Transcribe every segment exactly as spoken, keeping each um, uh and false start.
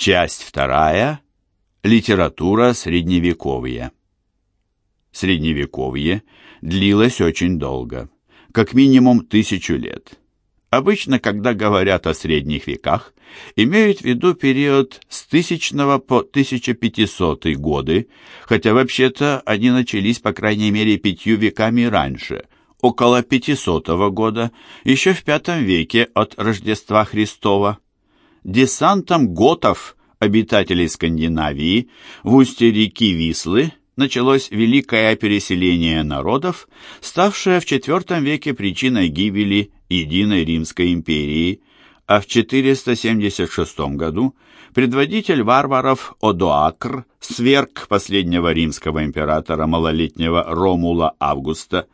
Часть вторая. Литература Средневековья. Средневековье длилось очень долго, как минимум тысячу лет. Обычно, когда говорят о средних веках, имеют в виду период с тысячного по тысяча пятисотый годы, хотя вообще-то они начались по крайней мере пятью веками раньше, около пятисотого года, еще в пятом веке от Рождества Христова. Десантом готов, обитателей Скандинавии, в устье реки Вислы началось великое переселение народов, ставшее в четвертом веке причиной гибели единой Римской империи, а в четыреста семьдесят шестом году предводитель варваров Одоакр сверг последнего римского императора малолетнего Ромула Августа.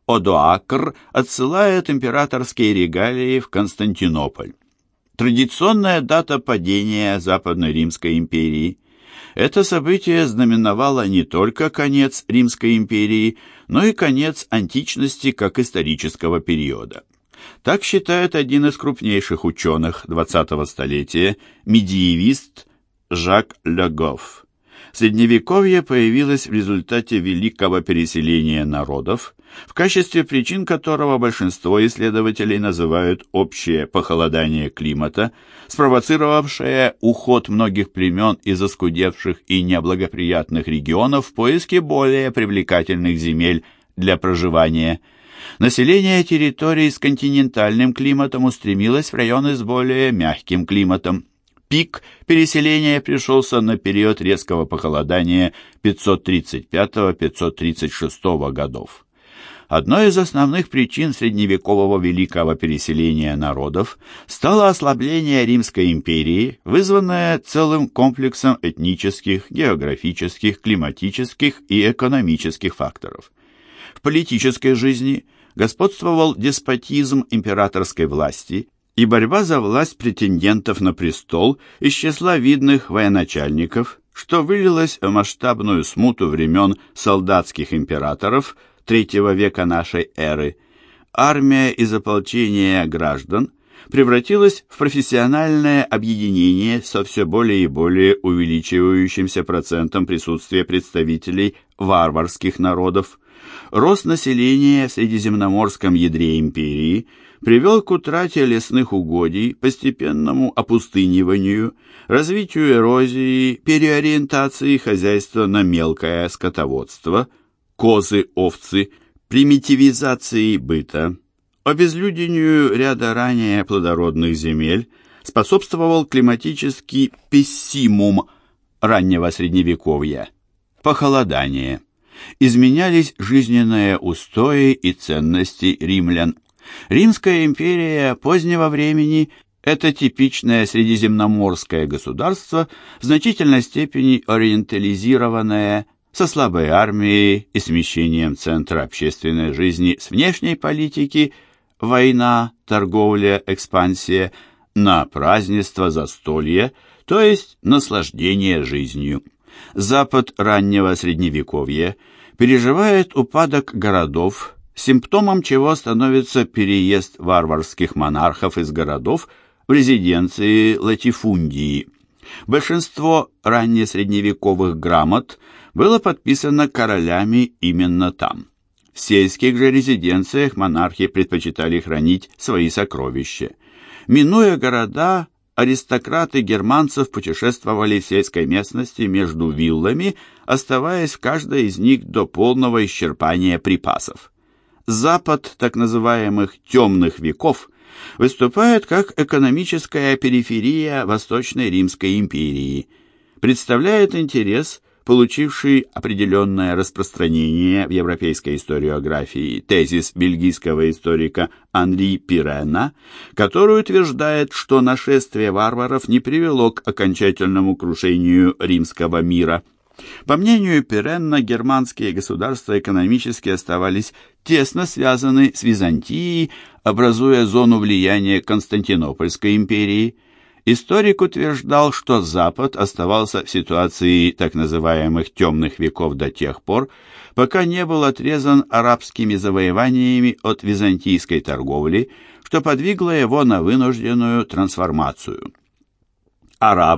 Одоакр отсылает императорские регалии в Константинополь. Традиционная дата падения Западной Римской империи. Это событие знаменовало не только конец Римской империи, но и конец античности как исторического периода. Так считает один из крупнейших ученых двадцатого столетия, медиевист Жак Ле Гофф. Средневековье появилось в результате великого переселения народов, в качестве причин которого большинство исследователей называют общее похолодание климата, спровоцировавшее уход многих племен из оскудевших и неблагоприятных регионов в поиске более привлекательных земель для проживания. Население территорий с континентальным климатом устремилось в районы с более мягким климатом. Пик переселения пришелся на период резкого похолодания пятьсот тридцать пятого — пятьсот тридцать шестого годов. Одной из основных причин средневекового великого переселения народов стало ослабление Римской империи, вызванное целым комплексом этнических, географических, климатических и экономических факторов. В политической жизни господствовал деспотизм императорской власти и борьба за власть претендентов на престол из числа видных военачальников, что вылилось в масштабную смуту времен солдатских императоров третьего века нашей эры. Армия из ополчения граждан превратилась в профессиональное объединение со все более и более увеличивающимся процентом присутствия представителей варварских народов. Рост населения в средиземноморском ядре империи привел к утрате лесных угодий, постепенному опустыниванию, развитию эрозии, переориентации хозяйства на мелкое скотоводство, козы, овцы, примитивизации быта, обезлюдению ряда ранее плодородных земель способствовал климатический пессимум раннего Средневековья, похолодание. Изменялись жизненные устои и ценности римлян. Римская империя позднего времени – это типичное средиземноморское государство, в значительной степени ориентализированное, со слабой армией и смещением центра общественной жизни с внешней политики – война, торговля, экспансия – на празднество, застолье, то есть наслаждение жизнью. Запад раннего Средневековья переживает упадок городов, симптомом чего становится переезд варварских монархов из городов в резиденции латифундии. Большинство раннесредневековых грамот было подписано королями именно там. В сельских же резиденциях монархи предпочитали хранить свои сокровища. Минуя города, аристократы германцев путешествовали в сельской местности между виллами, оставаясь в каждой из них до полного исчерпания припасов. Запад так называемых «темных веков» выступает как экономическая периферия Восточной Римской империи, представляет интерес, получивший определенное распространение в европейской историографии тезис бельгийского историка Анри Пирена, который утверждает, что нашествие варваров не привело к окончательному крушению римского мира. По мнению Пирена, германские государства экономически оставались тесно связаны с Византией, образуя зону влияния Константинопольской империи. Историк утверждал, что Запад оставался в ситуации так называемых «темных веков» до тех пор, пока не был отрезан арабскими завоеваниями от византийской торговли, что подвигло его на вынужденную трансформацию. Арабы,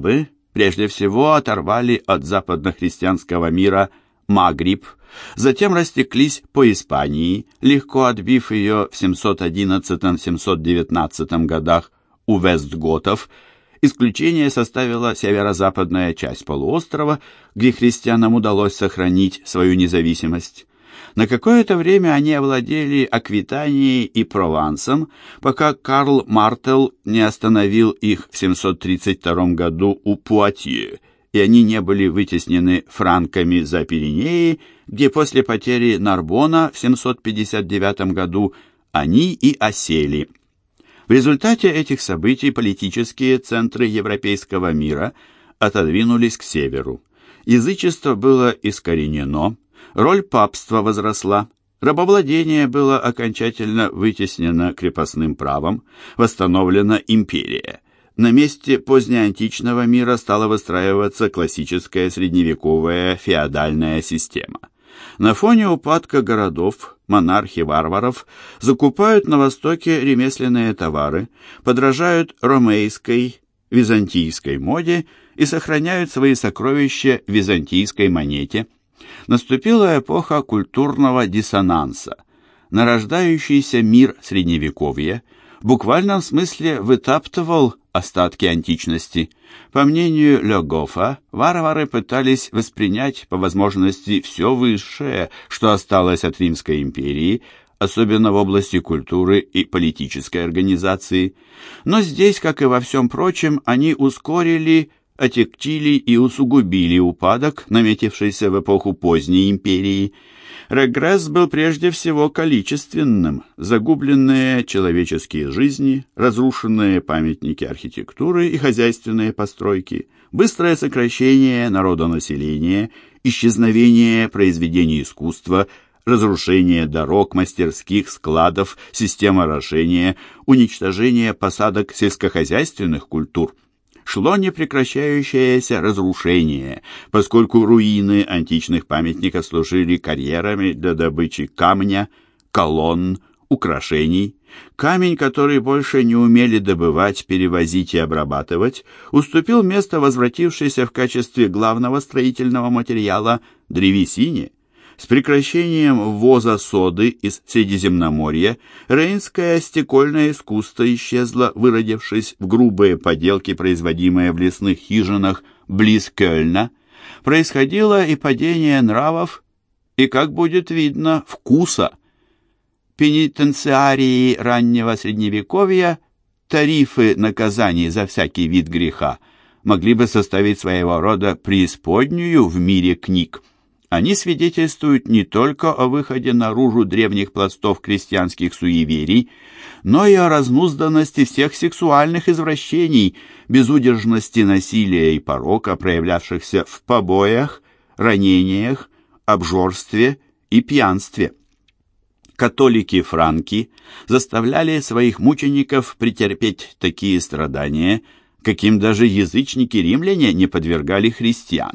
Прежде всего оторвали от западнохристианского мира Магриб, затем растеклись по Испании, легко отбив ее в семьсот одиннадцатом — семьсот девятнадцатом годах у вестготов. Исключение составила северо-западная часть полуострова, где христианам удалось сохранить свою независимость. На какое-то время они овладели Аквитанией и Провансом, пока Карл Мартел не остановил их в семьсот тридцать втором году у Пуатье, и они не были вытеснены франками за Пиренеи, где после потери Нарбона в семьсот пятьдесят девятом году они и осели. В результате этих событий политические центры европейского мира отодвинулись к северу. Язычество было искоренено, роль папства возросла, рабовладение было окончательно вытеснено крепостным правом, восстановлена империя. На месте позднеантичного мира стала выстраиваться классическая средневековая феодальная система. На фоне упадка городов монархи-варваров закупают на Востоке ремесленные товары, подражают ромейской, византийской моде и сохраняют свои сокровища в византийской монете. Наступила эпоха культурного диссонанса. Нарождающийся мир Средневековья в буквальном смысле вытаптывал остатки античности. По мнению Ле Гоффа, варвары пытались воспринять по возможности все высшее, что осталось от Римской империи, особенно в области культуры и политической организации. Но здесь, как и во всем прочем, они ускорили, отягчили и усугубили упадок, наметившийся в эпоху поздней империи. Регресс был прежде всего количественным: загубленные человеческие жизни, разрушенные памятники архитектуры и хозяйственные постройки, быстрое сокращение народонаселения, исчезновение произведений искусства, разрушение дорог, мастерских, складов, систем орошения, уничтожение посадок сельскохозяйственных культур. Шло непрекращающееся разрушение, поскольку руины античных памятников служили карьерами для добычи камня, колонн, украшений. Камень, который больше не умели добывать, перевозить и обрабатывать, уступил место возвратившейся в качестве главного строительного материала древесине. С прекращением ввоза соды из Средиземноморья рейнское стекольное искусство исчезло, выродившись в грубые поделки, производимые в лесных хижинах близ Кёльна. Происходило и падение нравов, и, как будет видно, вкуса. Пенитенциарии раннего Средневековья, тарифы наказаний за всякий вид греха, могли бы составить своего рода преисподнюю в мире книг. Они свидетельствуют не только о выходе наружу древних пластов крестьянских суеверий, но и о разнузданности всех сексуальных извращений, безудержности насилия и порока, проявлявшихся в побоях, ранениях, обжорстве и пьянстве. Католики-франки заставляли своих мучеников претерпеть такие страдания, каким даже язычники-римляне не подвергали христиан.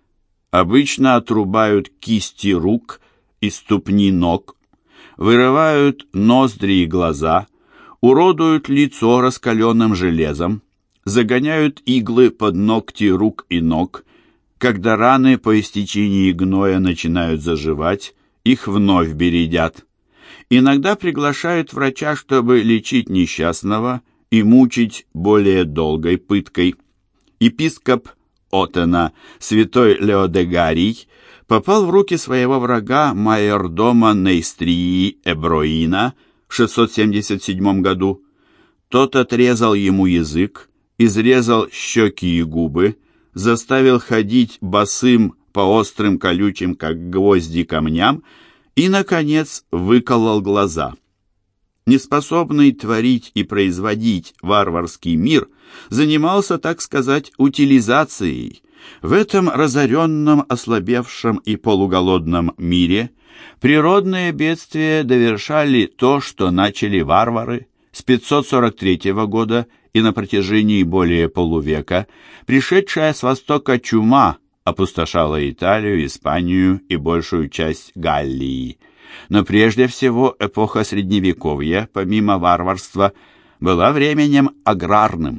Обычно отрубают кисти рук и ступни ног, вырывают ноздри и глаза, уродуют лицо раскаленным железом, загоняют иглы под ногти рук и ног. Когда раны по истечении гноя начинают заживать, их вновь бередят. Иногда приглашают врача, чтобы лечить несчастного и мучить более долгой пыткой. Епископ Оттена, святой Леодегарий, попал в руки своего врага майордома Нейстрии Эброина в шестьсот семьдесят седьмом году. Тот отрезал ему язык, изрезал щеки и губы, заставил ходить босым по острым колючим, как гвозди, камням и, наконец, выколол глаза. Неспособный творить и производить варварский мир занимался, так сказать, утилизацией. В этом разоренном, ослабевшем и полуголодном мире природные бедствия довершали то, что начали варвары. С пятьсот сорок третьего года и на протяжении более полувека пришедшая с востока чума опустошала Италию, Испанию и большую часть Галлии. Но прежде всего эпоха Средневековья, помимо варварства, была временем аграрным.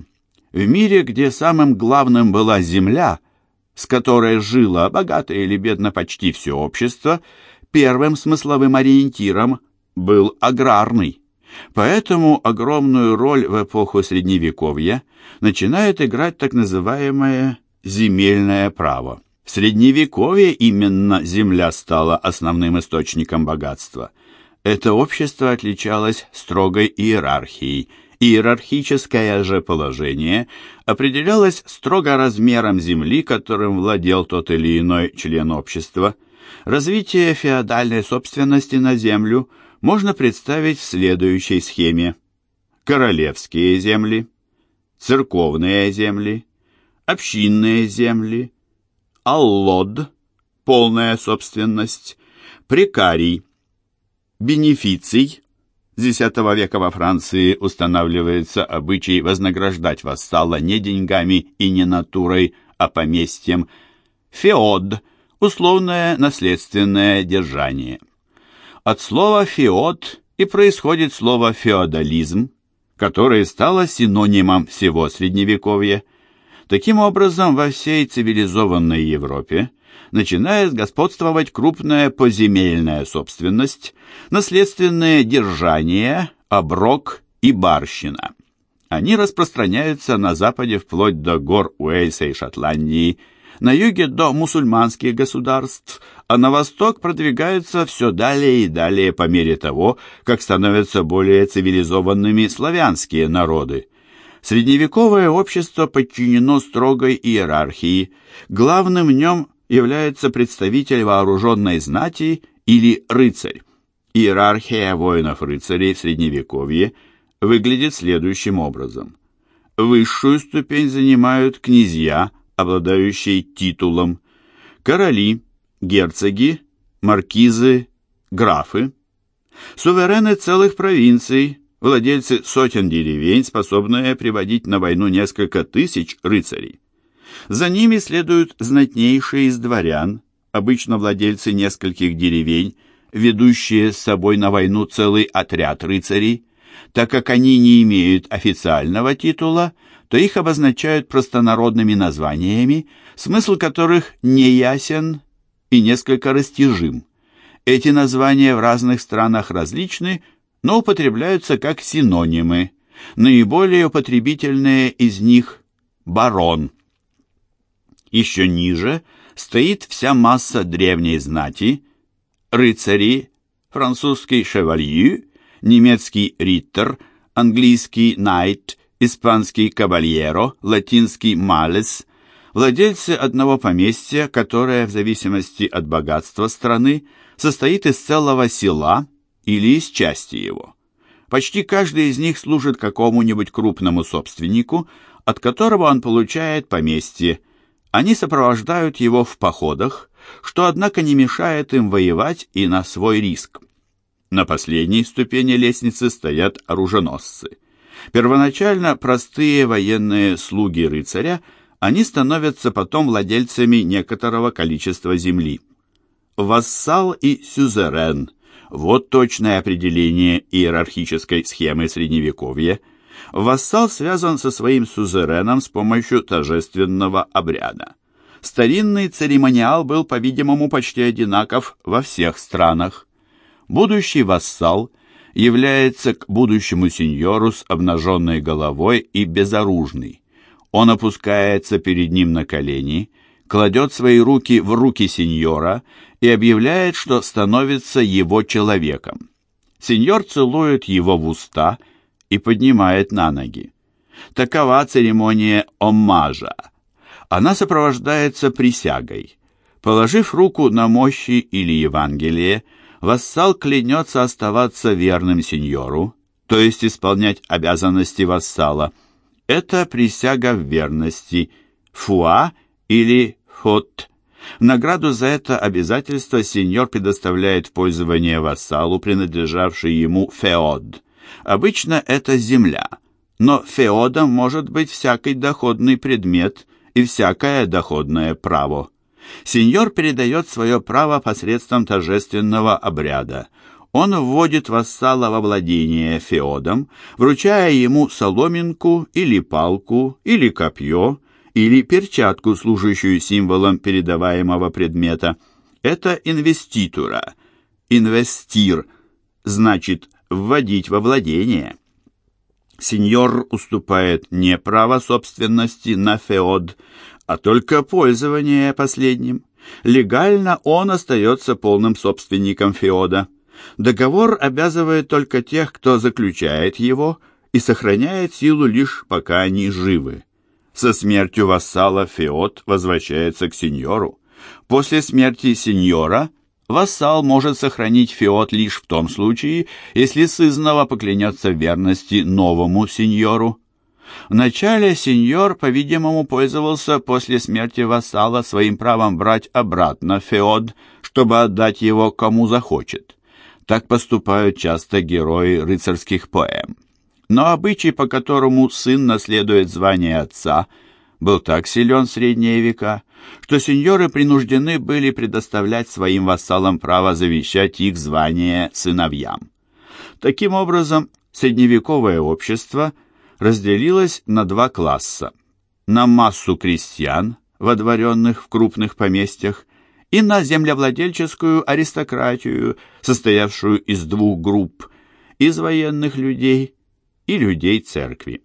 В мире, где самым главным была земля, с которой жило, богато или бедно, почти все общество, первым смысловым ориентиром был аграрный. Поэтому огромную роль в эпоху Средневековья начинает играть так называемое земельное право. В Средневековье именно земля стала основным источником богатства. Это общество отличалось строгой иерархией. Иерархическое же положение определялось строго размером земли, которым владел тот или иной член общества. Развитие феодальной собственности на землю можно представить в следующей схеме. Королевские земли, церковные земли, общинные земли, аллод, полная собственность, прекарий, бенефиций. С X века во Франции устанавливается обычай вознаграждать вассала не деньгами и не натурой, а поместьем. Феод – условное наследственное держание. От слова «феод» и происходит слово «феодализм», которое стало синонимом всего Средневековья. Таким образом, во всей цивилизованной Европе начинает господствовать крупная поземельная собственность, наследственное держание, оброк и барщина. Они распространяются на западе вплоть до гор Уэльса и Шотландии, на юге до мусульманских государств, а на восток продвигаются все далее и далее по мере того, как становятся более цивилизованными славянские народы. Средневековое общество подчинено строгой иерархии. Главным в нем является представитель вооруженной знати или рыцарь. Иерархия воинов-рыцарей в Средневековье выглядит следующим образом. Высшую ступень занимают князья, обладающие титулом, короли, герцоги, маркизы, графы, суверены целых провинций, владельцы сотен деревень, способные приводить на войну несколько тысяч рыцарей. За ними следуют знатнейшие из дворян, обычно владельцы нескольких деревень, ведущие с собой на войну целый отряд рыцарей. Так как они не имеют официального титула, то их обозначают простонародными названиями, смысл которых неясен и несколько растяжим. Эти названия в разных странах различны, но употребляются как синонимы. Наиболее употребительные из них – барон. Еще ниже стоит вся масса древней знати, рыцари, французский «шевалье», немецкий «риттер», английский «найт», испанский «кабальеро», латинский «малес», владельцы одного поместья, которое, в зависимости от богатства страны, состоит из целого села или из части его. Почти каждый из них служит какому-нибудь крупному собственнику, от которого он получает поместье. Они сопровождают его в походах, что, однако, не мешает им воевать и на свой риск. На последней ступени лестницы стоят оруженосцы. Первоначально простые военные слуги рыцаря, они становятся потом владельцами некоторого количества земли. Вассал и сюзерен – вот точное определение иерархической схемы Средневековья. Вассал связан со своим сюзереном с помощью торжественного обряда. Старинный церемониал был, по-видимому, почти одинаков во всех странах. Будущий вассал является к будущему сеньору с обнаженной головой и безоружный. Он опускается перед ним на колени, кладет свои руки в руки сеньора и объявляет, что становится его человеком. Сеньор целует его в уста и поднимает на ноги. Такова церемония оммажа. Она сопровождается присягой. Положив руку на мощи или Евангелие, вассал клянется оставаться верным сеньору, то есть исполнять обязанности вассала. Это присяга в верности, фуа или фот. В награду за это обязательство сеньор предоставляет в пользование вассалу, принадлежавший ему феод. Обычно это земля, но феодом может быть всякий доходный предмет и всякое доходное право. Сеньор передает свое право посредством торжественного обряда. Он вводит вассала во владение феодом, вручая ему соломинку или палку, или копье, или перчатку, служащую символом передаваемого предмета. Это инвеститура. Инвестир значит вводить во владение. Сеньор уступает не право собственности на феод, а только пользование последним. Легально он остается полным собственником феода. Договор обязывает только тех, кто заключает его, и сохраняет силу лишь пока они живы. Со смертью вассала феод возвращается к сеньору. После смерти сеньора вассал может сохранить феод лишь в том случае, если сызнова поклянется в верности новому сеньору. Вначале сеньор, по-видимому, пользовался после смерти вассала своим правом брать обратно феод, чтобы отдать его кому захочет. Так поступают часто герои рыцарских поэм. Но обычай, по которому сын наследует звание отца, был так силен в средние века, что сеньоры принуждены были предоставлять своим вассалам право завещать их звание сыновьям. Таким образом, средневековое общество разделилось на два класса: на массу крестьян, водворенных в крупных поместьях, и на землевладельческую аристократию, состоявшую из двух групп: из военных людей и людей церкви.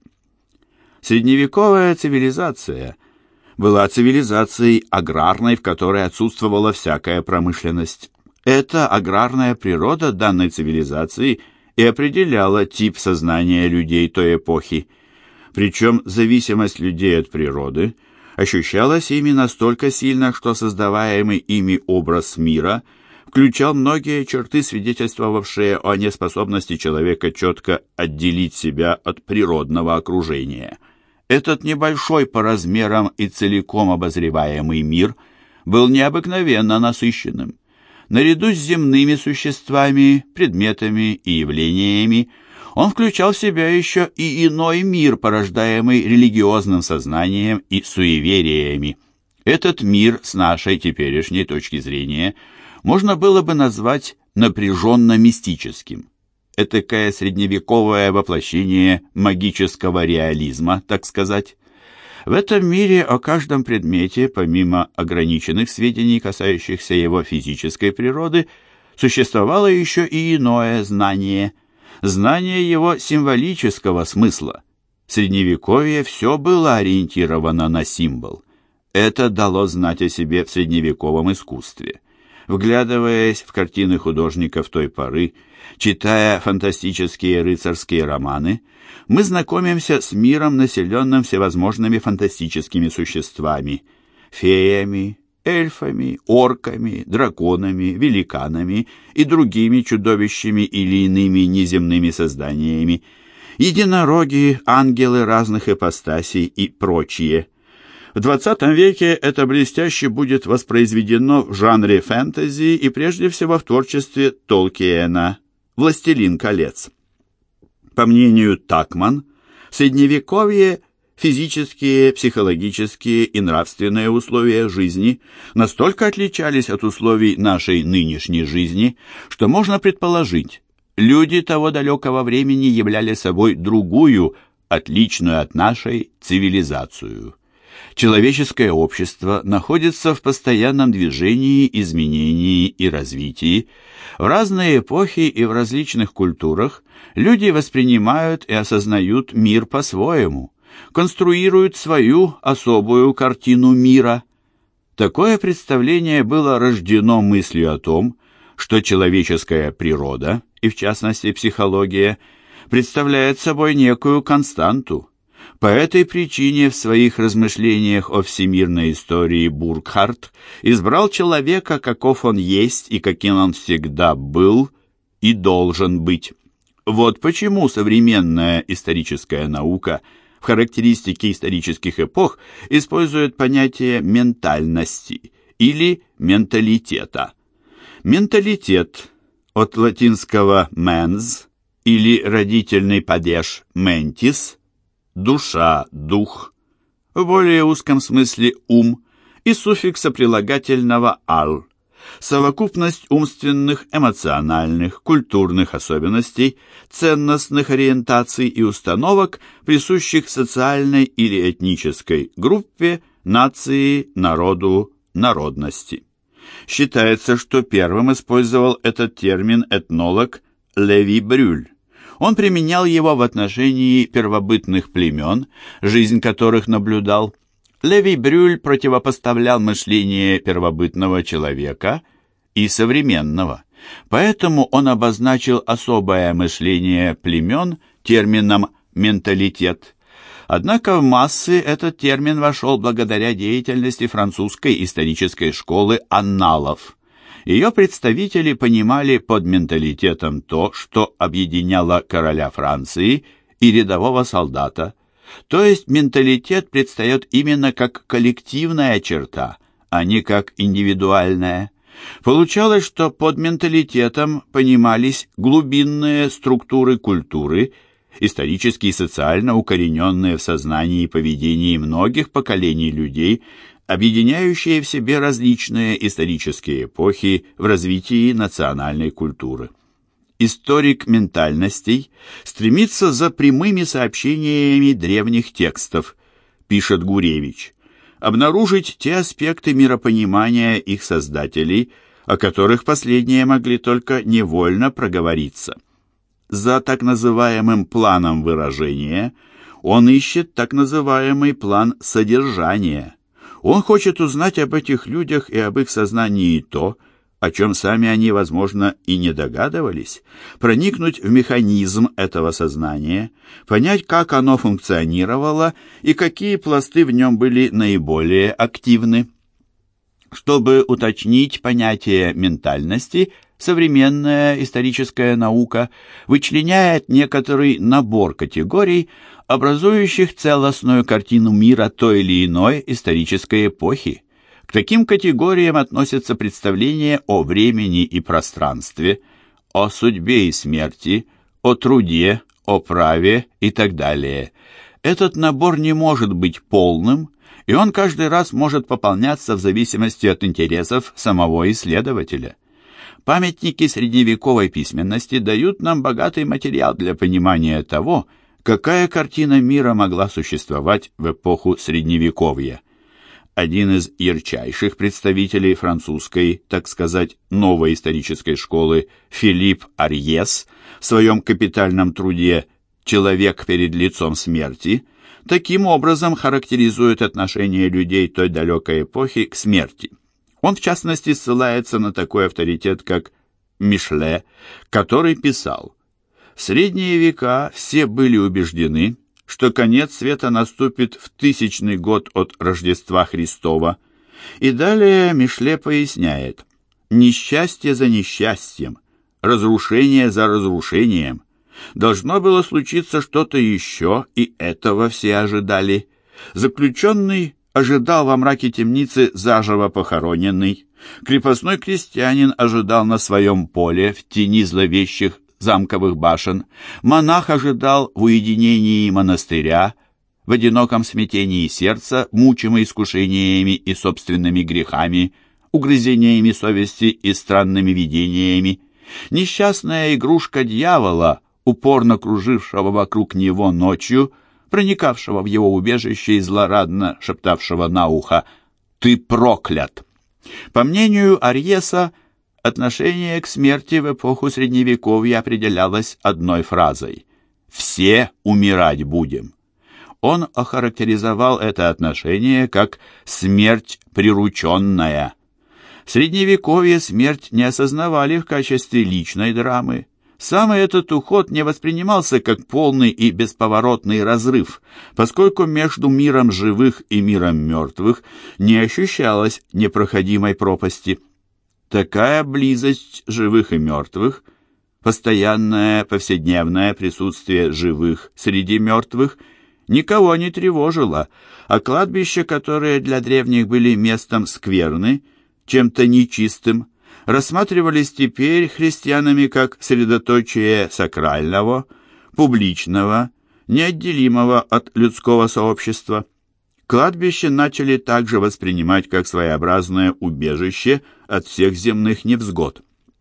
Средневековая цивилизация была цивилизацией аграрной, в которой отсутствовала всякая промышленность. Эта аграрная природа данной цивилизации и определяла тип сознания людей той эпохи. Причем зависимость людей от природы ощущалась ими настолько сильно, что создаваемый ими образ мира включал многие черты, свидетельствовавшие о неспособности человека четко отделить себя от природного окружения. Этот небольшой по размерам и целиком обозреваемый мир был необыкновенно насыщенным. Наряду с земными существами, предметами и явлениями он включал в себя еще и иной мир, порождаемый религиозным сознанием и суевериями. Этот мир, с нашей теперешней точки зрения, можно было бы назвать напряженно-мистическим. Этакое средневековое воплощение магического реализма, так сказать. В этом мире о каждом предмете, помимо ограниченных сведений, касающихся его физической природы, существовало еще и иное знание – знание его символического смысла. В Средневековье все было ориентировано на символ. Это дало знать о себе в средневековом искусстве. Вглядываясь в картины художников той поры, читая фантастические рыцарские романы, мы знакомимся с миром, населенным всевозможными фантастическими существами – феями, эльфами, орками, драконами, великанами и другими чудовищами или иными неземными созданиями, единороги, ангелы разных ипостасей и прочие. В двадцатом веке это блестяще будет воспроизведено в жанре фэнтези и прежде всего в творчестве Толкиена «Властелин колец». По мнению Такман, в Средневековье физические, психологические и нравственные условия жизни настолько отличались от условий нашей нынешней жизни, что можно предположить, люди того далекого времени являли собой другую, отличную от нашей, цивилизацию. Человеческое общество находится в постоянном движении, изменении и развитии. В разные эпохи и в различных культурах люди воспринимают и осознают мир по-своему, конструируют свою особую картину мира. Такое представление было рождено мыслью о том, что человеческая природа, и в частности психология, представляет собой некую константу. По этой причине в своих размышлениях о всемирной истории Буркхарт избрал человека, каков он есть и каким он всегда был и должен быть. Вот почему современная историческая наука в характеристике исторических эпох использует понятие ментальности или менталитета. Менталитет от латинского mens или родительный падеж mentis, душа, дух, в более узком смысле ум, и суффикса прилагательного «ал». совокупность умственных, эмоциональных, культурных особенностей, ценностных ориентаций и установок, присущих социальной или этнической группе, нации, народу, народности. Считается, что первым использовал этот термин этнолог Леви Брюль. Он применял его в отношении первобытных племен, жизнь которых наблюдал. Леви Брюль противопоставлял мышление первобытного человека и современного, поэтому он обозначил особое мышление племен термином «менталитет». Однако в массы этот термин вошел благодаря деятельности французской исторической школы анналов. Ее представители понимали под менталитетом то, что объединяло короля Франции и рядового солдата. То есть менталитет предстает именно как коллективная черта, а не как индивидуальная. Получалось, что под менталитетом понимались глубинные структуры культуры, исторически и социально укорененные в сознании и поведении многих поколений людей, объединяющие в себе различные исторические эпохи в развитии национальной культуры. Историк ментальностей стремится за прямыми сообщениями древних текстов, пишет Гуревич, обнаружить те аспекты миропонимания их создателей, о которых последние могли только невольно проговориться. За так называемым планом выражения он ищет так называемый план содержания. Он хочет узнать об этих людях и об их сознании то, о чем сами они, возможно, и не догадывались, проникнуть в механизм этого сознания, понять, как оно функционировало и какие пласты в нем были наиболее активны. Чтобы уточнить понятие ментальности, современная историческая наука вычленяет некоторый набор категорий, образующих целостную картину мира той или иной исторической эпохи. К таким категориям относятся представления о времени и пространстве, о судьбе и смерти, о труде, о праве и так далее. Этот набор не может быть полным, и он каждый раз может пополняться в зависимости от интересов самого исследователя. Памятники средневековой письменности дают нам богатый материал для понимания того, какая картина мира могла существовать в эпоху Средневековья. Один из ярчайших представителей французской, так сказать, новой исторической школы, Филипп Арьес, в своем капитальном труде «Человек перед лицом смерти», таким образом характеризует отношение людей той далекой эпохи к смерти. Он, в частности, ссылается на такой авторитет, как Мишле, который писал: «В средние века все были убеждены, что конец света наступит в тысячный год от Рождества Христова». И далее Мишле поясняет: «Несчастье за несчастьем, разрушение за разрушением. Должно было случиться что-то еще, и этого все ожидали. Заключенный ожидал во мраке темницы заживо похороненный. Крепостной крестьянин ожидал на своем поле в тени зловещих замковых башен. Монах ожидал в уединении монастыря, в одиноком смятении сердца, мучимый искушениями и собственными грехами, угрызениями совести и странными видениями. Несчастная игрушка дьявола, упорно кружившего вокруг него ночью, проникавшего в его убежище и злорадно шептавшего на ухо: «Ты проклят!» По мнению Арьеса, отношение к смерти в эпоху Средневековья определялось одной фразой: «Все умирать будем». Он охарактеризовал это отношение как «смерть прирученная». В Средневековье смерть не осознавали в качестве личной драмы. Сам этот уход не воспринимался как полный и бесповоротный разрыв, поскольку между миром живых и миром мертвых не ощущалось непроходимой пропасти. Такая близость живых и мертвых, постоянное повседневное присутствие живых среди мертвых, никого не тревожило, а кладбища, которые для древних были местом скверны, чем-то нечистым, рассматривались теперь христианами как средоточие сакрального, публичного, неотделимого от людского сообщества. Кладбище начали также воспринимать как своеобразное убежище от всех земных невзгод.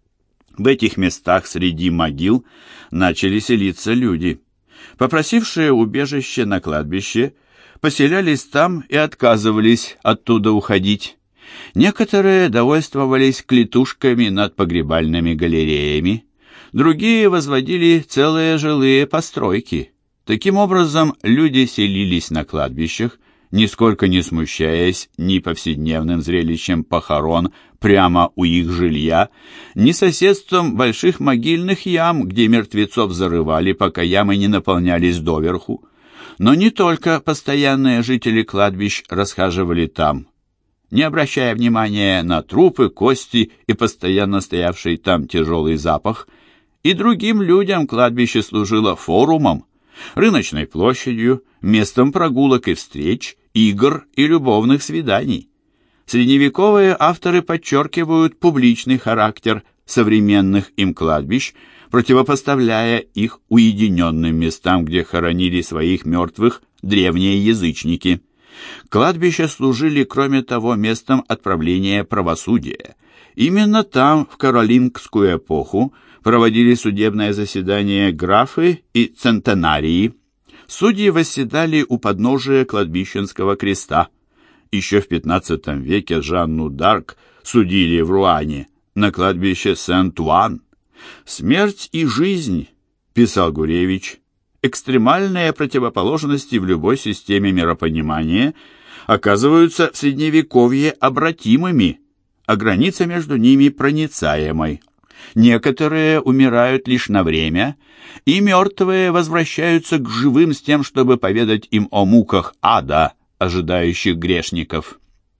В этих местах среди могил начали селиться люди. Попросившие убежище на кладбище поселялись там и отказывались оттуда уходить. Некоторые довольствовались клетушками над погребальными галереями, другие возводили целые жилые постройки. Таким образом, люди селились на кладбищах, нисколько не смущаясь ни повседневным зрелищем похорон прямо у их жилья, ни соседством больших могильных ям, где мертвецов зарывали, пока ямы не наполнялись доверху. Но не только постоянные жители кладбищ расхаживали там. Не обращая внимания на трупы, кости и постоянно стоявший там тяжелый запах, и другим людям кладбище служило форумом, рыночной площадью, местом прогулок и встреч, игр и любовных свиданий. Средневековые авторы подчеркивают публичный характер современных им кладбищ, противопоставляя их уединенным местам, где хоронили своих мертвых древние язычники. Кладбища служили, кроме того, местом отправления правосудия. Именно там, в каролингскую эпоху, проводили судебное заседание графы и центенарии. Судьи восседали у подножия кладбищенского креста. Еще в пятнадцатом веке Жанну д'Арк судили в Руане на кладбище Сент-Уан. «Смерть и жизнь», — писал Гуревич, — «экстремальные противоположности в любой системе миропонимания оказываются в Средневековье обратимыми, а граница между ними проницаемой. Некоторые умирают лишь на время, и мертвые возвращаются к живым с тем, чтобы поведать им о муках ада, ожидающих грешников».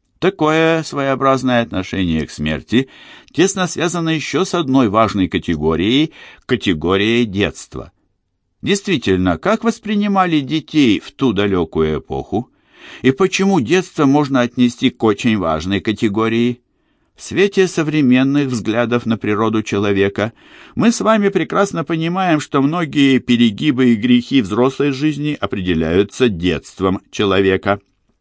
Такое своеобразное отношение к смерти тесно связано еще с одной важной категорией – категорией детства. Действительно, как воспринимали детей в ту далекую эпоху? И почему детство можно отнести к очень важной категории? В свете современных взглядов на природу человека мы с вами прекрасно понимаем, что многие перегибы и грехи взрослой жизни определяются детством человека.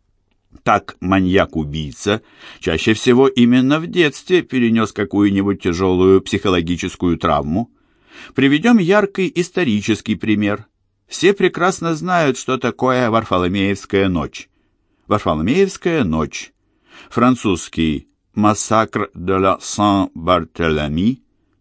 Так маньяк-убийца чаще всего именно в детстве перенес какую-нибудь тяжелую психологическую травму. Приведем яркий исторический пример. Все прекрасно знают, что такое Варфоломеевская ночь. Варфоломеевская ночь. Французский «Массакр де ла Сен-Бартелеми»,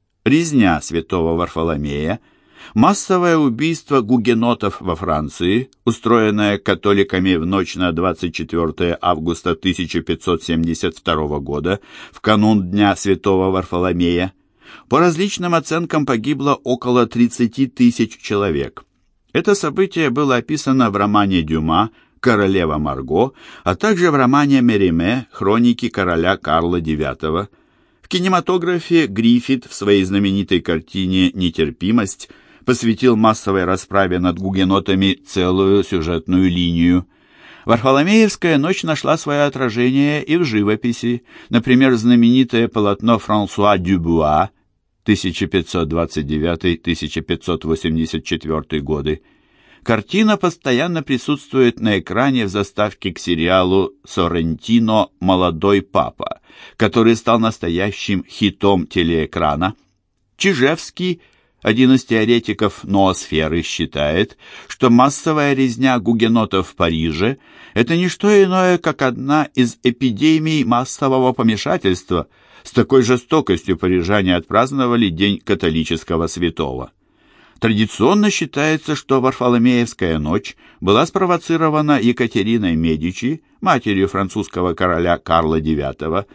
резня святого Варфоломея, массовое убийство гугенотов во Франции, устроенное католиками в ночь на двадцать четвёртое августа тысяча пятьсот семьдесят второго года, в канун Дня Святого Варфоломея. По различным оценкам погибло около тридцати тысяч человек. Это событие было описано в романе Дюма «Королева Марго», а также в романе Мериме «Хроники короля Карла девятого». В кинематографе Гриффит в своей знаменитой картине «Нетерпимость» посвятил массовой расправе над гугенотами целую сюжетную линию. Варфоломеевская ночь нашла свое отражение и в живописи. Например, знаменитое полотно Франсуа Дюбуа тысяча пятьсот двадцать девятый — тысяча пятьсот восемьдесят четвёртый годы. Картина постоянно присутствует на экране в заставке к сериалу «Соррентино. Молодой папа», который стал настоящим хитом телеэкрана. Чижевский, один из теоретиков ноосферы, считает, что массовая резня гугенотов в Париже – это не что иное, как одна из эпидемий массового помешательства. С такой жестокостью парижане отпраздновали День католического святого. Традиционно считается, что Варфоломеевская ночь была спровоцирована Екатериной Медичи, матерью французского короля Карла девятого.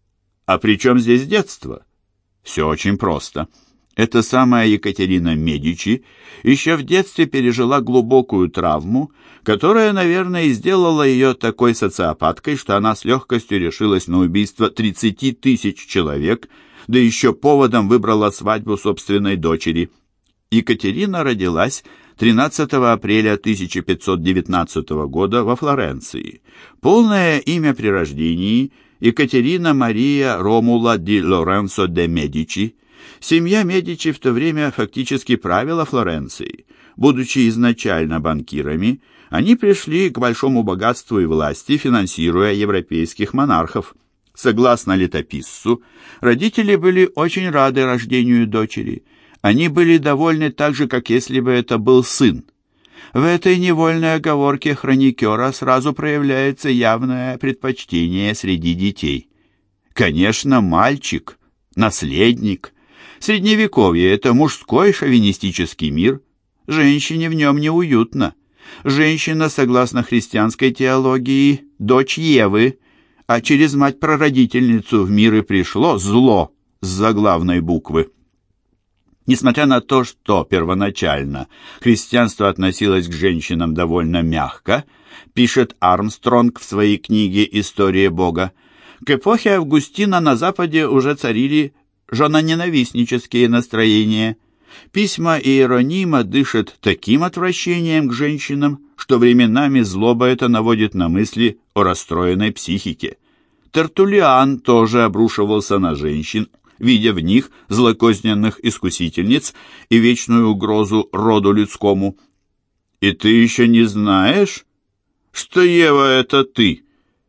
А при чем здесь детство? Все очень просто. Эта самая Екатерина Медичи еще в детстве пережила глубокую травму, которая, наверное, и сделала ее такой социопаткой, что она с легкостью решилась на убийство тридцати тысяч человек, да еще поводом выбрала свадьбу собственной дочери. Екатерина родилась тринадцатого апреля тысяча пятьсот девятнадцатого года во Флоренции. Полное имя при рождении – Екатерина Мария Ромула ди Лоренцо де Медичи. Семья Медичи в то время фактически правила Флоренцией. Будучи изначально банкирами, Они пришли к большому богатству и власти, финансируя европейских монархов. Согласно летописцу, родители были очень рады рождению дочери. Они были довольны так же, как если бы это был сын. В этой невольной оговорке хроникера сразу проявляется явное предпочтение среди детей. Конечно, мальчик, наследник. Средневековье – это мужской шовинистический мир. Женщине в нем неуютно. Женщина, согласно христианской теологии, дочь Евы, а через мать-прародительницу в мир и пришло зло с заглавной буквы. Несмотря на то, что первоначально христианство относилось к женщинам довольно мягко, пишет Армстронг в своей книге «История Бога», к эпохе Августина на Западе уже царили женоненавистнические настроения. Письма Иеронима дышат таким отвращением к женщинам, что временами злоба это наводит на мысли о расстроенной психике. Тертуллиан тоже обрушивался на женщин, видя в них злокозненных искусительниц и вечную угрозу роду людскому. «И ты еще не знаешь, что Ева — это ты?»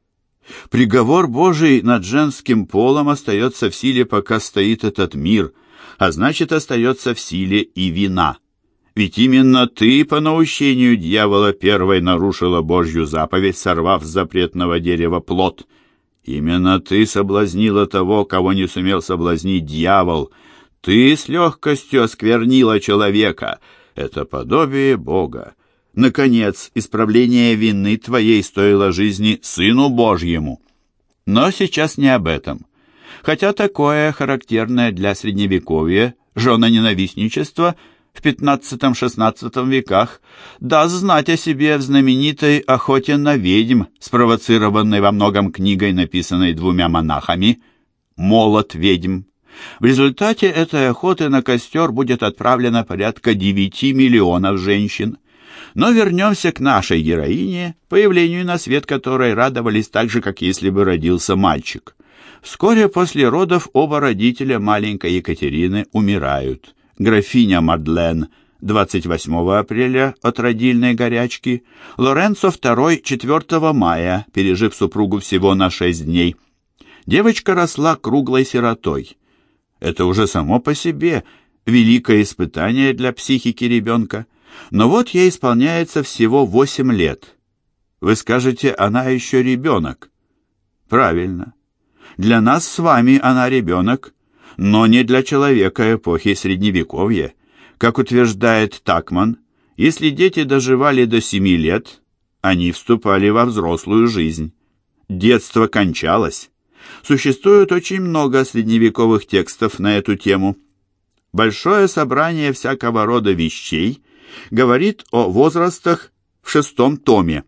Приговор Божий над женским полом остается в силе, пока стоит этот мир, а значит, остается в силе и вина. Ведь именно ты по наущению дьявола первой нарушила Божью заповедь, сорвав с запретного дерева плод. Именно ты соблазнила того, кого не сумел соблазнить дьявол. Ты с легкостью осквернила человека. Это подобие Бога. Наконец, исправление вины твоей стоило жизни Сыну Божьему. Но сейчас не об этом. Хотя такое характерное для Средневековья женоненавистничество в пятнадцатом-шестнадцатом веках даст знать о себе в знаменитой охоте на ведьм, спровоцированной во многом книгой, написанной двумя монахами «Молот ведьм». В результате этой охоты на костер будет отправлено порядка девяти миллионов женщин. Но вернемся к нашей героине, появлению на свет которой радовались так же, как если бы родился мальчик. Вскоре после родов оба родителя маленькой Екатерины умирают. Графиня Мадлен двадцать восьмого апреля от родильной горячки, Лоренцо второй четвёртого мая, пережив супругу всего на шесть дней. Девочка росла круглой сиротой. Это уже само по себе великое испытание для психики ребенка. Но вот ей исполняется всего восемь лет. Вы скажете, она еще ребенок. Правильно. Для нас с вами она ребенок, но не для человека эпохи Средневековья. Как утверждает Такман, если дети доживали до семи лет, они вступали во взрослую жизнь. Детство кончалось. Существует очень много средневековых текстов на эту тему. Большое собрание всякого рода вещей говорит о возрастах в шестом томе.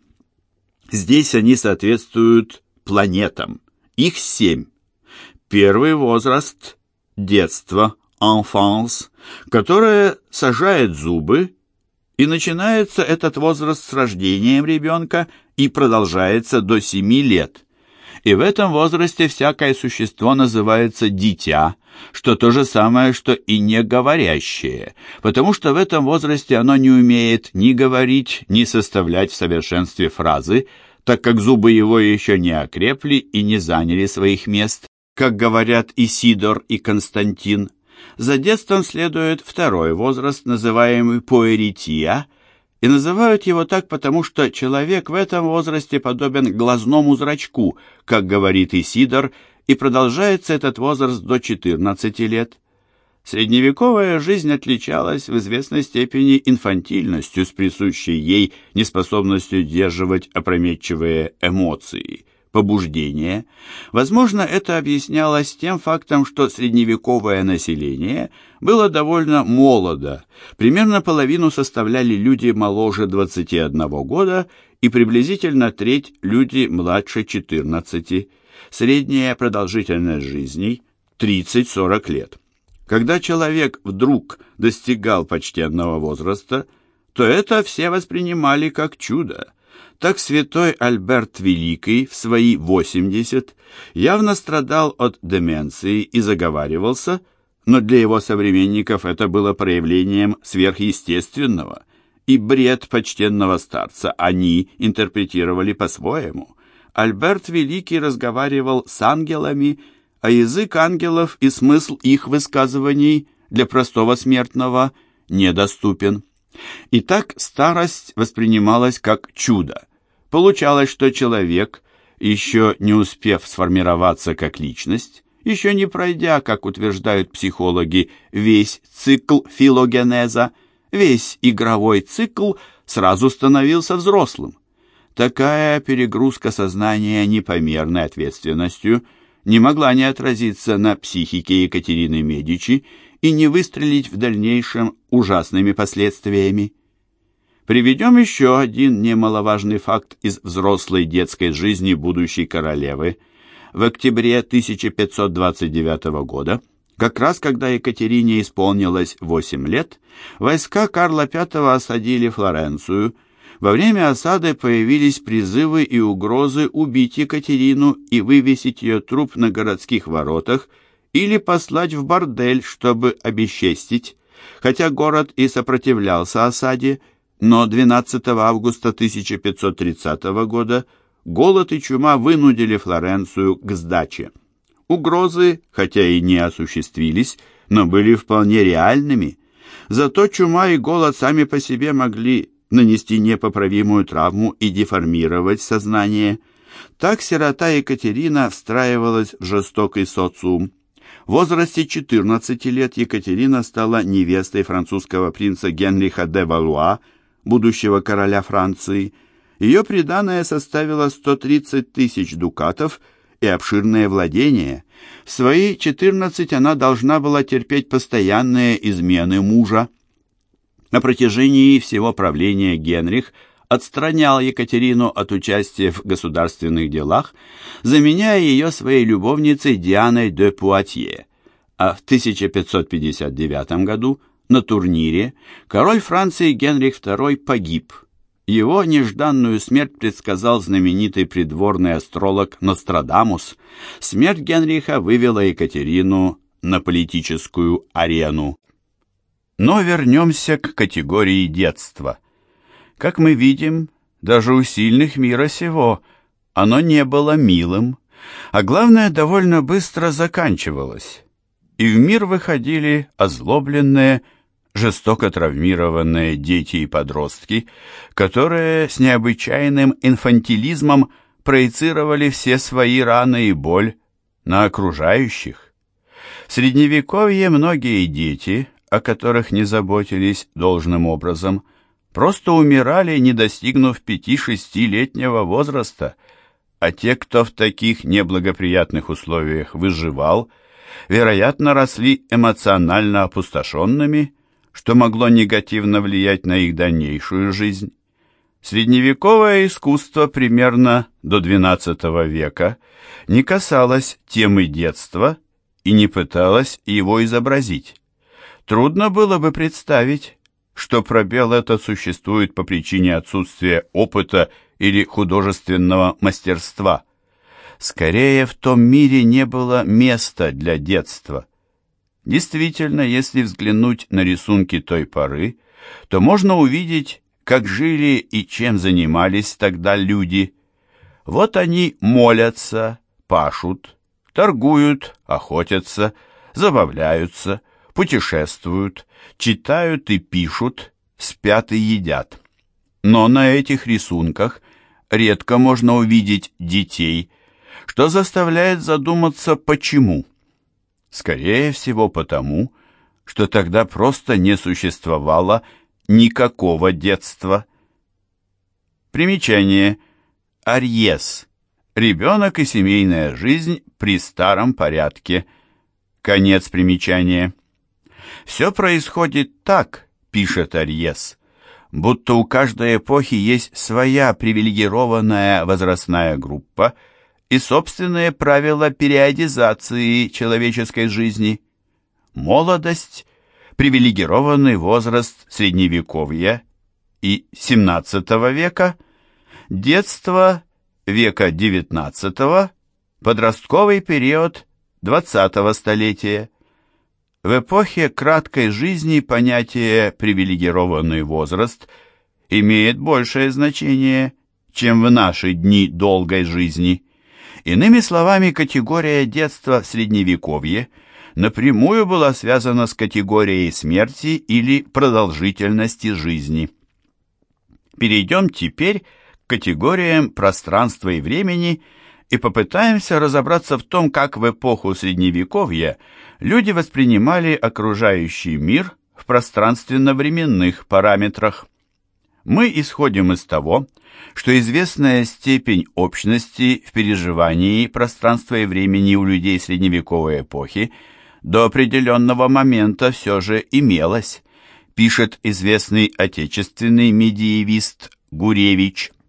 Здесь они соответствуют планетам. Их семь. Первый возраст – детство, enfance, которое сажает зубы, и начинается этот возраст с рождением ребенка и продолжается до семи лет. И в этом возрасте всякое существо называется дитя, что то же самое, что и не говорящее, потому что в этом возрасте оно не умеет ни говорить, ни составлять в совершенстве фразы, так как зубы его еще не окрепли и не заняли своих мест, как говорят Исидор и Константин. За детством следует второй возраст, называемый пуэрития, и называют его так, потому что человек в этом возрасте подобен глазному зрачку, как говорит Исидор, и продолжается этот возраст до четырнадцати лет. Средневековая жизнь отличалась в известной степени инфантильностью с присущей ей неспособностью сдерживать опрометчивые эмоции, побуждения. Возможно, это объяснялось тем фактом, что средневековое население было довольно молодо. Примерно половину составляли люди моложе двадцати одного года и приблизительно треть люди младше четырнадцати. Средняя продолжительность жизни – тридцать-сорок лет. Когда человек вдруг достигал почтенного возраста, то это все воспринимали как чудо. Так святой Альберт Великий в свои восемьдесят явно страдал от деменции и заговаривался, но для его современников это было проявлением сверхъестественного. и бред почтенного старца они интерпретировали по-своему. Альберт Великий разговаривал с ангелами, а язык ангелов и смысл их высказываний для простого смертного недоступен. Итак, старость воспринималась как чудо. Получалось, что человек, еще не успев сформироваться как личность, еще не пройдя, как утверждают психологи, весь цикл филогенеза, весь игровой цикл, сразу становился взрослым. Такая перегрузка сознания непомерной ответственностью не могла не отразиться на психике Екатерины Медичи и не выстрелить в дальнейшем ужасными последствиями. Приведем еще один немаловажный факт из взрослой детской жизни будущей королевы. В октябре тысяча пятьсот двадцать девятого года, как раз когда Екатерине исполнилось восемь лет, войска Карла Пятого осадили Флоренцию. Во время осады появились призывы и угрозы убить Екатерину и вывесить ее труп на городских воротах или послать в бордель, чтобы обесчестить. Хотя город и сопротивлялся осаде, но двенадцатого августа тысяча пятьсот тридцатого года голод и чума вынудили Флоренцию к сдаче. Угрозы, хотя и не осуществились, но были вполне реальными. Зато чума и голод сами по себе могли нанести непоправимую травму и деформировать сознание. Так сирота Екатерина встраивалась в жестокий социум. В возрасте четырнадцати лет Екатерина стала невестой французского принца Генриха де Валуа, будущего короля Франции. Ее приданое составило сто тридцать тысяч дукатов и обширное владение. В свои четырнадцать она должна была терпеть постоянные измены мужа. На протяжении всего правления Генрих отстранял Екатерину от участия в государственных делах, заменяя ее своей любовницей Дианой де Пуатье. А в тысяча пятьсот пятьдесят девятом году на турнире король Франции Генрих второй погиб. Его нежданную смерть предсказал знаменитый придворный астролог Нострадамус. Смерть Генриха вывела Екатерину на политическую арену. Но вернемся к категории детства. Как мы видим, даже у сильных мира сего оно не было милым, а главное, довольно быстро заканчивалось. И в мир выходили озлобленные, жестоко травмированные дети и подростки, которые с необычайным инфантилизмом проецировали все свои раны и боль на окружающих. В Средневековье многие дети, о которых не заботились должным образом, просто умирали, не достигнув пяти-шестилетнего возраста, а те, кто в таких неблагоприятных условиях выживал, вероятно, росли эмоционально опустошенными, что могло негативно влиять на их дальнейшую жизнь. Средневековое искусство примерно до двенадцатого века не касалось темы детства и не пыталось его изобразить. Трудно было бы представить, что пробел этот существует по причине отсутствия опыта или художественного мастерства. Скорее, в том мире не было места для детства. Действительно, если взглянуть на рисунки той поры, то можно увидеть, как жили и чем занимались тогда люди. Вот они молятся, пашут, торгуют, охотятся, забавляются, путешествуют, читают и пишут, спят и едят. Но на этих рисунках редко можно увидеть детей, что заставляет задуматься, почему. Скорее всего, потому, что тогда просто не существовало никакого детства. Примечание. Арьес. Ребенок и семейная жизнь при старом порядке. Конец примечания. Все происходит так, пишет Арьес, будто у каждой эпохи есть своя привилегированная возрастная группа и собственные правила периодизации человеческой жизни. Молодость, привилегированный возраст Средневековья и семнадцатого века, детство века девятнадцатого, подростковый период двадцатого столетия. В эпохе краткой жизни понятие «привилегированный возраст» имеет большее значение, чем в наши дни долгой жизни. Иными словами, категория детства в Средневековье напрямую была связана с категорией смерти или продолжительности жизни. Перейдем теперь к категориям пространства и времени и попытаемся разобраться в том, как в эпоху Средневековья люди воспринимали окружающий мир в пространственно-временных параметрах. Мы исходим из того, что известная степень общности в переживании пространства и времени у людей средневековой эпохи до определенного момента все же имелась, пишет известный отечественный медиевист Гуревич.